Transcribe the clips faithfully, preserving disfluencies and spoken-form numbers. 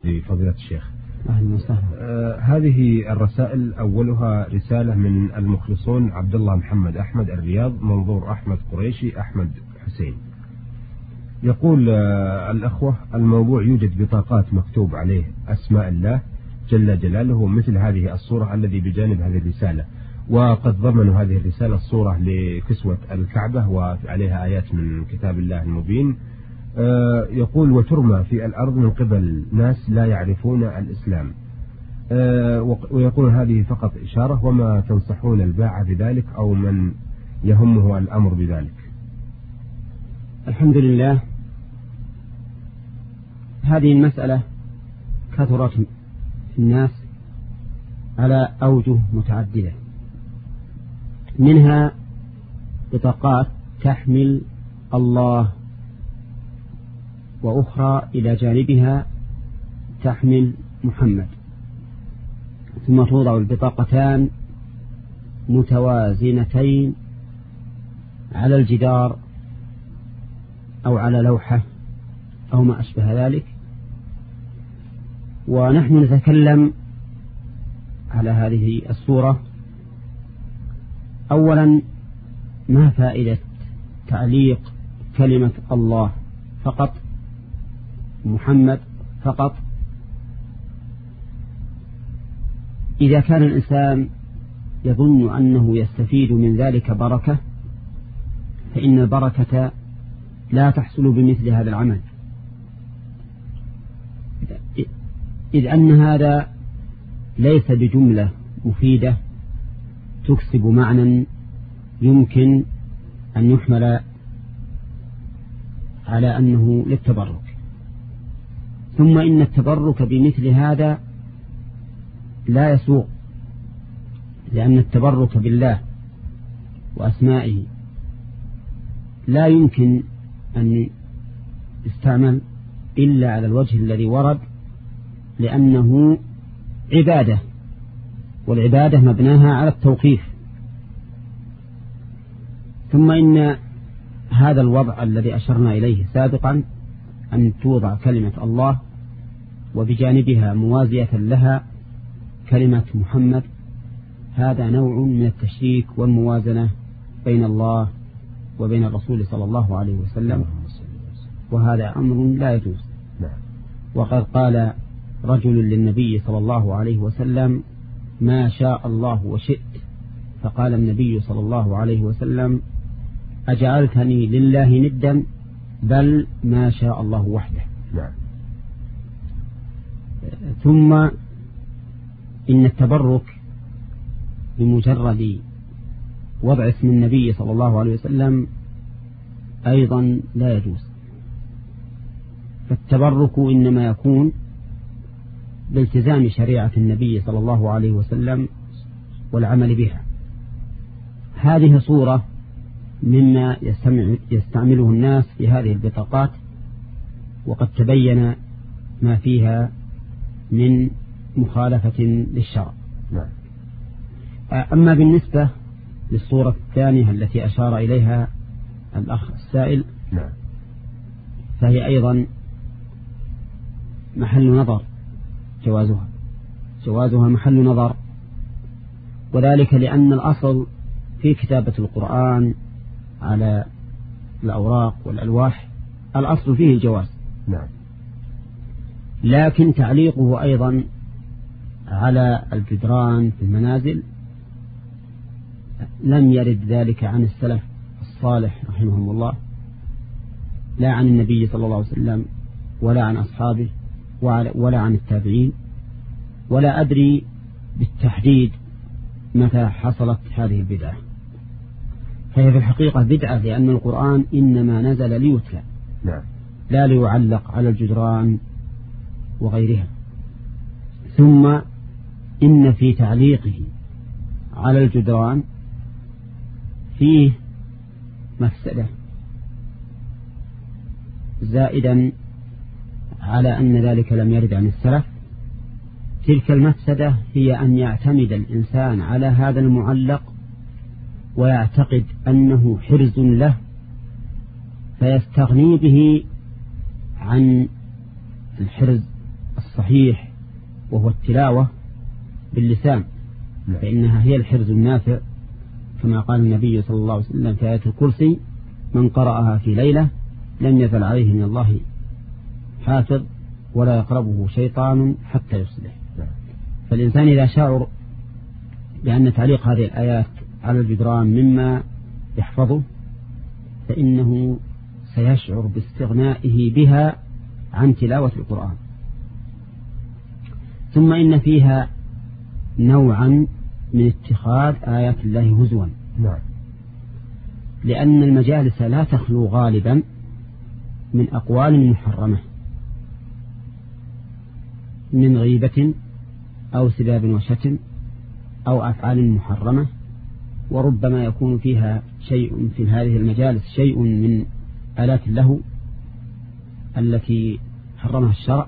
في فضيلة الشيخ. أهلا وسهلا. آه هذه الرسائل أولها رسالة من المخلصون عبد الله محمد أحمد الرياض، منظور أحمد قريشي أحمد حسين. يقول آه الأخوة: الموضوع يوجد بطاقات مكتوب عليه أسماء الله جل جلاله مثل هذه الصورة الذي بجانب هذه الرسالة، وقد ضمنوا هذه الرسالة الصورة لكسوة الكعبة وعليها آيات من كتاب الله المبين. آه يقول: وترمى في الأرض من قبل ناس لا يعرفون الإسلام. آه ويقول: هذه فقط إشارة، وما تنصحون الباعة بذلك أو من يهمه الأمر بذلك؟ الحمد لله. هذه المسألة كثرت في الناس على أوجه متعددة، منها بطاقات تحمل الله، وأخرى إلى جانبها تحمل محمد، ثم توضع البطاقتان متوازنتين على الجدار أو على لوحة أو ما أشبه ذلك. ونحن نتكلم على هذه الصورة. أولا، ما فائدة تعليق كلمة الله فقط، محمد فقط، إذا كان الإنسان يظن أنه يستفيد من ذلك بركة، فإن البركة لا تحصل بمثل هذا العمل، إذ أن هذا ليس بجملة مفيدة تكسب معنى يمكن أن يحمل على أنه للتبرك. ثم إن التبرك بمثل هذا لا يسوق، لأن التبرك بالله وأسمائه لا يمكن أن يستعمل إلا على الوجه الذي ورد، لأنه عبادة، والعبادة مبناها على التوقيف. ثم إن هذا الوضع الذي أشرنا إليه سابقا، أن توضع كلمة الله وبجانبها موازية لها كلمة محمد، هذا نوع من التشريك والموازنة بين الله وبين الرسول صلى الله عليه وسلم، وهذا أمر لا يجوز. وقد قال رجل للنبي صلى الله عليه وسلم: ما شاء الله وشئت. فقال النبي صلى الله عليه وسلم: أجعلتني لله ندا؟ بل ما شاء الله وحده. نعم. ثم إن التبرك بمجرد وضع اسم النبي صلى الله عليه وسلم أيضا لا يجوز، فالتبرك إنما يكون بالتزام شريعة النبي صلى الله عليه وسلم والعمل بها. هذه صورة مما يستعمله الناس في هذه البطاقات، وقد تبين ما فيها من مخالفة للشرع. أما بالنسبة للصورة الثانية التي أشار إليها الأخ السائل، فهي أيضا محل نظر، جوازها جوازها محل نظر، وذلك لأن الأصل في كتابة القرآن على الأوراق والألواح الأصل فيه الجواز. نعم. لكن تعليقه أيضا على الجدران في المنازل لم يرد ذلك عن السلف الصالح رحمهم الله، لا عن النبي صلى الله عليه وسلم ولا عن أصحابه ولا عن التابعين، ولا أدري بالتحديد متى حصلت هذه البدعة. فهي في الحقيقة بدعة، لأن القرآن إنما نزل ليتلى، نعم، لا ليعلق على الجدران وغيرها. ثم إن في تعليقه على الجدران فيه مفسدة زائدا على أن ذلك لم يرد عن السلف. تلك المفسدة هي أن يعتمد الإنسان على هذا المعلق ويعتقد أنه حرز له، فيستغني به عن الحرز الصحيح الصحيح وهو التلاوة باللسان، فإنها هي الحرز النافع، كما قال النبي صلى الله عليه وسلم في آية الكرسي: من قرأها في ليلة لم يزل عليه من الله حافظ ولا يقربه شيطان حتى يصبح. فالإنسان إذا شعر بأن تعليق هذه الآيات على الجدران مما يحفظه فإنه سيشعر باستغنائه بها عن تلاوة القرآن. ثم إن فيها نوعا من اتخاذ آيات الله هزوا، نعم، لأن المجالس لا تخلو غالبا من أقوال محرمة من غيبة أو سباب وشتم أو أفعال محرمة، وربما يكون فيها شيء في هذه المجالس شيء من آلات اللهو التي حرمها الشرع،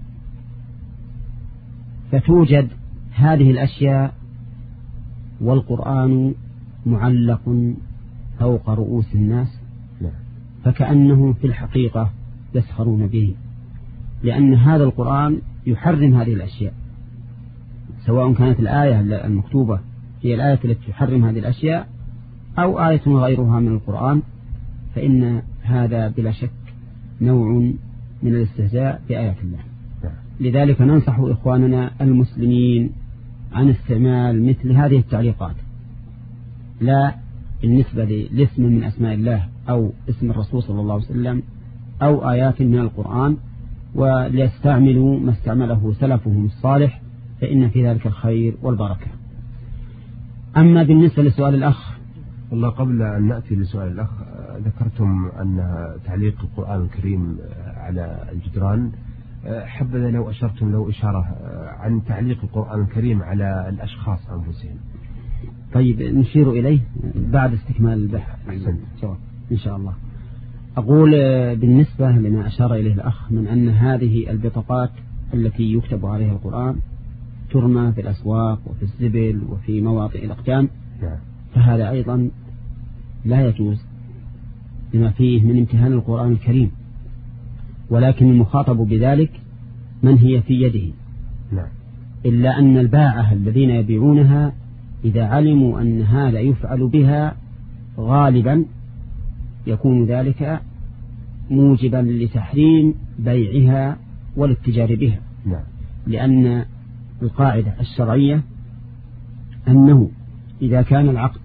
فتوجد هذه الأشياء والقرآن معلق فوق رؤوس الناس، فكأنهم في الحقيقة يسخرون به، لأن هذا القرآن يحرم هذه الأشياء، سواء كانت الآية المكتوبة هي الآية التي تحرم هذه الأشياء أو آية غيرها من القرآن، فإن هذا بلا شك نوع من الاستهزاء بآيات الله. لذلك ننصح إخواننا المسلمين عن استعمال مثل هذه التعليقات، لا بالنسبة لاسم من أسماء الله أو اسم الرسول صلى الله عليه وسلم أو آيات من القرآن، وليستعملوا ما استعمله سلفهم الصالح، فإن في ذلك الخير والبركة. أما بالنسبة لسؤال الأخ، والله قبل أن نأتي لسؤال الأخ، ذكرتم أن تعليق القرآن الكريم على الجدران، حبذا لو أشرتم لو إشارة عن تعليق القرآن الكريم على الأشخاص أنفسهم. طيب نشير إليه بعد استكمال البحث إن شاء الله. أقول بالنسبة لما أشار إليه الأخ من أن هذه البطاقات التي يكتب عليها القرآن ترمى في الأسواق وفي الزبل وفي مواطئ الأقدام، فهذا أيضا لا يجوز لما فيه من امتهان القرآن الكريم، ولكن المخاطب بذلك من هي في يده، إلا أن الباعة الذين يبيعونها إذا علموا أن هذا يفعل بها غالبا يكون ذلك موجبا لتحريم بيعها والاتجار بها، لأن القاعدة الشرعية أنه إذا كان العقد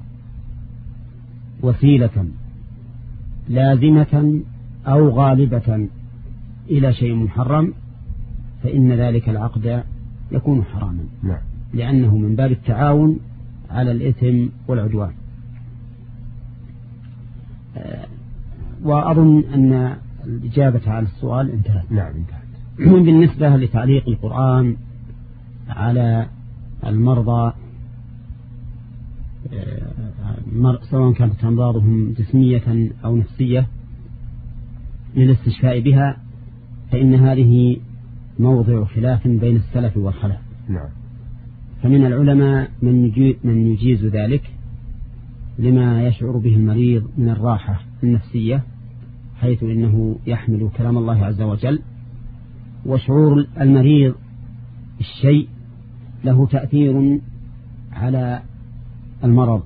وسيلة لازمة أو غالبة إلى شيء محرم فإن ذلك العقد يكون حراما، لأنه من باب التعاون على الإثم والعدوان. وأظن أن الإجابة على السؤال انتهت. نعم انتهت. بالنسبة لتعليق القرآن على المرضى سواء كانت أمراضهم جسمية أو نفسية للاستشفاء بها، فإن هذه موضع خلاف بين السلف والخلف. نعم. فمن العلماء من يجيز ذلك لما يشعر به المريض من الراحة النفسية، حيث إنه يحمل كلام الله عز وجل، وشعور المريض الشيء له تأثير على المرض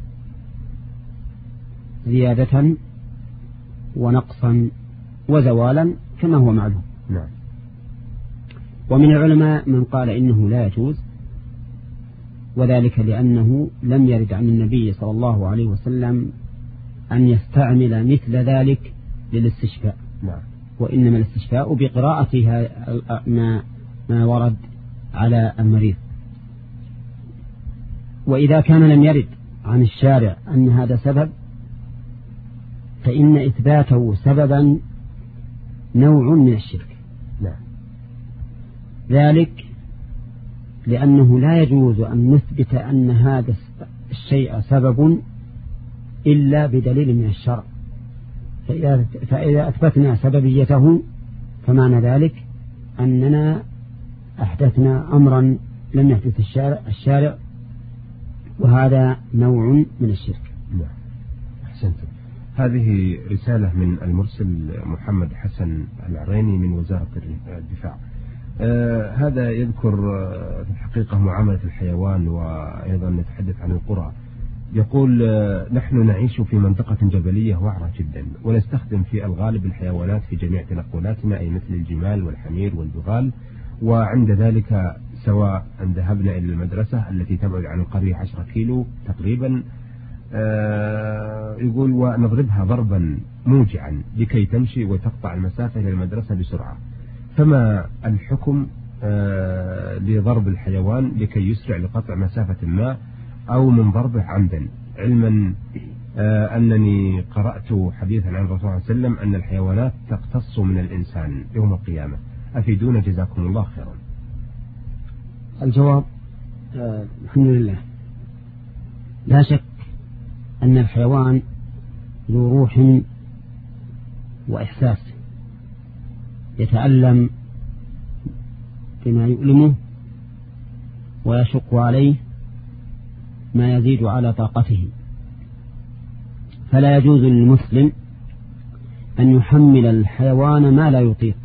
زيادة ونقصا وزوالا كما هو معلوم. نعم. ومن العلماء من قال إنه لا يجوز، وذلك لأنه لم يرد عن النبي صلى الله عليه وسلم أن يستعمل مثل ذلك للاستشفاء. نعم. وإنما الاستشفاء بقراءة ما, ما ورد على المريض. وإذا كان لم يرد عن الشارع أن هذا سبب، فإن إثباته سببا نوع من الشرك. نعم. ذلك لأنه لا يجوز أن نثبت أن هذا الشيء سبب إلا بدليل من الشرع، فإذا, فإذا أثبتنا سببيته فمعنى ذلك أننا أحدثنا أمرا لم يحدث الشارع, الشارع وهذا نوع من الشرك. نعم. أحسنتم. هذه رسالة من المرسل محمد حسن العريني من وزارة الدفاع. آه هذا يذكر آه في الحقيقة معاملة الحيوان، وأيضا نتحدث عن القرى. يقول آه نحن نعيش في منطقة جبلية وعرة جدا، ونستخدم في الغالب الحيوانات في جميع تنقلاتنا، أي مثل الجمال والحمير والبغال. وعند ذلك سواء أن ذهبنا إلى المدرسة التي تبعد عن القرية عشرة كيلو تقريبا، آه يقول ونضربها ضربا موجعا لكي تمشي وتقطع المسافة إلى المدرسة بسرعة. فما الحكم آه لضرب الحيوان لكي يسرع لقطع مسافة ما، أو من ضربه عمدا، علما آه أنني قرأت حديثا عن الرسول صلى الله عليه وسلم أن الحيوانات تقتص من الإنسان يوم القيامة؟ أفيدونا جزاكم الله خيرا. الجواب آه الحمد لله. لا شك أن الحيوان ذو روح وإحساس، يتألم بما يؤلمه ويشق عليه ما يزيد على طاقته، فلا يجوز للمسلم أن يحمل الحيوان ما لا يطيق،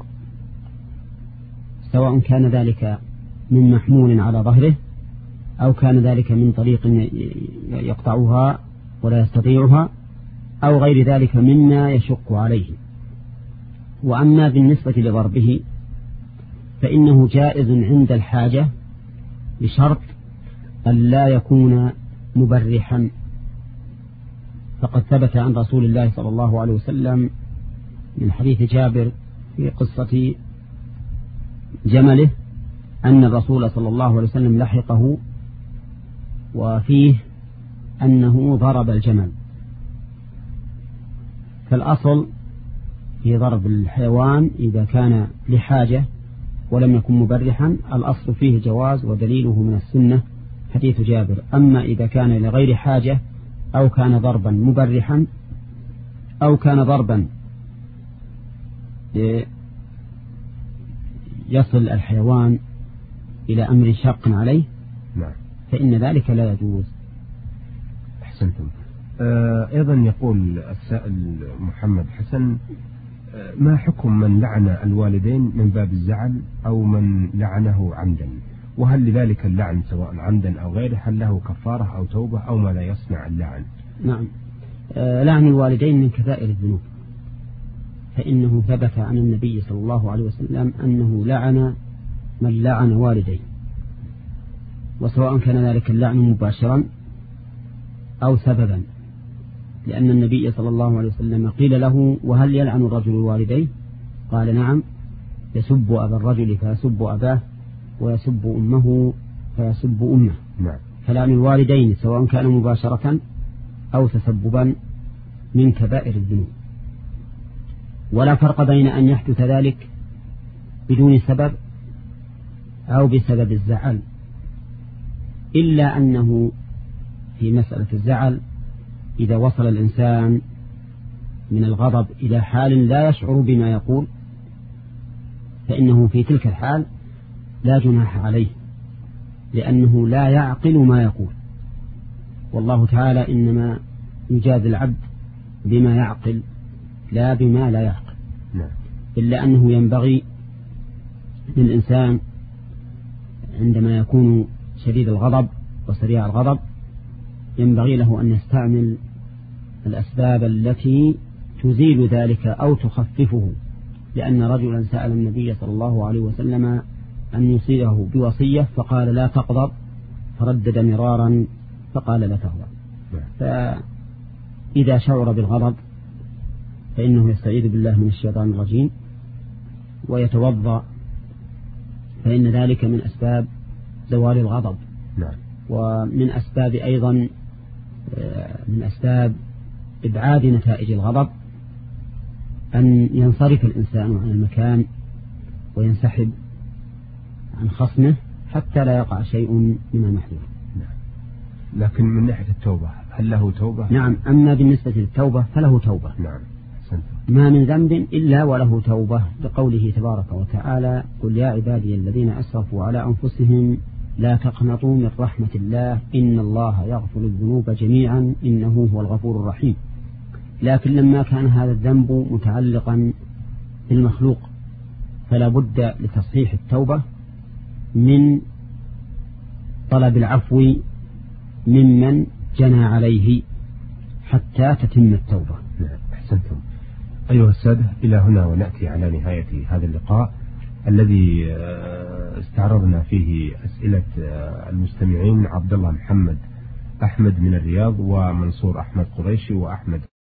سواء كان ذلك من محمول على ظهره أو كان ذلك من طريق يقطعها ولا يستطيعها أو غير ذلك مما يشق عليه. وأما بالنسبة لضربه فإنه جائز عند الحاجة بشرط أن لا يكون مبرحا، فقد ثبت عن رسول الله صلى الله عليه وسلم من حديث جابر في قصة جمله أن الرسول صلى الله عليه وسلم لحقه وفيه أنه ضرب الجمل. فالأصل في ضرب الحيوان إذا كان لحاجة ولم يكن مبرحا الأصل فيه جواز، ودليله من السنة حديث جابر. أما إذا كان لغير حاجة أو كان ضربا مبرحا أو كان ضربا يصل الحيوان إلى أمر شاق عليه نعم. فإن ذلك لا يجوز. أحسنتم. آه أيضا يقول السائل محمد حسن: آه ما حكم من لعن الوالدين من باب الزعل أو من لعنه عمدا؟ وهل لذلك اللعن سواء عمدا أو غيره هل له كفارة أو توبة أو ما لا يصنع اللعن؟ نعم. آه لعن الوالدين من كبائر الذنوب، فإنه ثبت عن النبي صلى الله عليه وسلم أنه لعن من لعن والديه، وسواء كان ذلك اللعن مباشرا أو سببا، لأن النبي صلى الله عليه وسلم قيل له: وهل يلعن الرجل والديه؟ قال: نعم، يسب أبا الرجل فيسب أباه ويسب أمه فيسب أمه. نعم. فلعن الوالدين سواء كان مباشرة أو تسببا من كبائر الذنوب، ولا فرق بين أن يحدث ذلك بدون سبب أو بسبب الزعل، إلا أنه في مسألة الزعل إذا وصل الإنسان من الغضب إلى حال لا يشعر بما يقول فإنه في تلك الحال لا جناح عليه، لأنه لا يعقل ما يقول، والله تعالى إنما يجازي العبد بما يعقل لا بما لا يعقل. إلا أنه ينبغي للإنسان عندما يكون شديد الغضب وسريع الغضب ينبغي له أن يستعمل الأسباب التي تزيل ذلك أو تخففه، لأن رجلا سأل النبي صلى الله عليه وسلم أن يصيبه بوصية فقال: لا تغضب، فردد مرارا فقال: لا تغضب. فإذا شعر بالغضب فإنه يستعيذ بالله من الشيطان الرجيم ويتوضأ، فإن ذلك من أسباب زوال الغضب. نعم. ومن أسباب أيضا من أسباب إبعاد نتائج الغضب أن ينصرف الإنسان عن المكان وينسحب عن خصمه حتى لا يقع شيء من المحذور. نعم. لكن من ناحية التوبة هل له توبة؟ نعم. أما بالنسبة للتوبة فله توبة. نعم. ما من ذنب إلا وله توبة، لقوله تبارك وتعالى: قل يا عبادي الذين أسرفوا على أنفسهم لا تقنطوا من رحمة الله إن الله يغفر الذنوب جميعا إنه هو الغفور الرحيم. لكن لما كان هذا الذنب متعلقا بالمخلوق فلا بد لتصحيح التوبة من طلب العفو ممن جنى عليه حتى تتم التوبة. أحسنتم. أيها السادة، إلى هنا ونأتي على نهاية هذا اللقاء الذي استعرضنا فيه أسئلة المستمعين عبد الله محمد أحمد من الرياض، ومنصور أحمد قريشي، وأحمد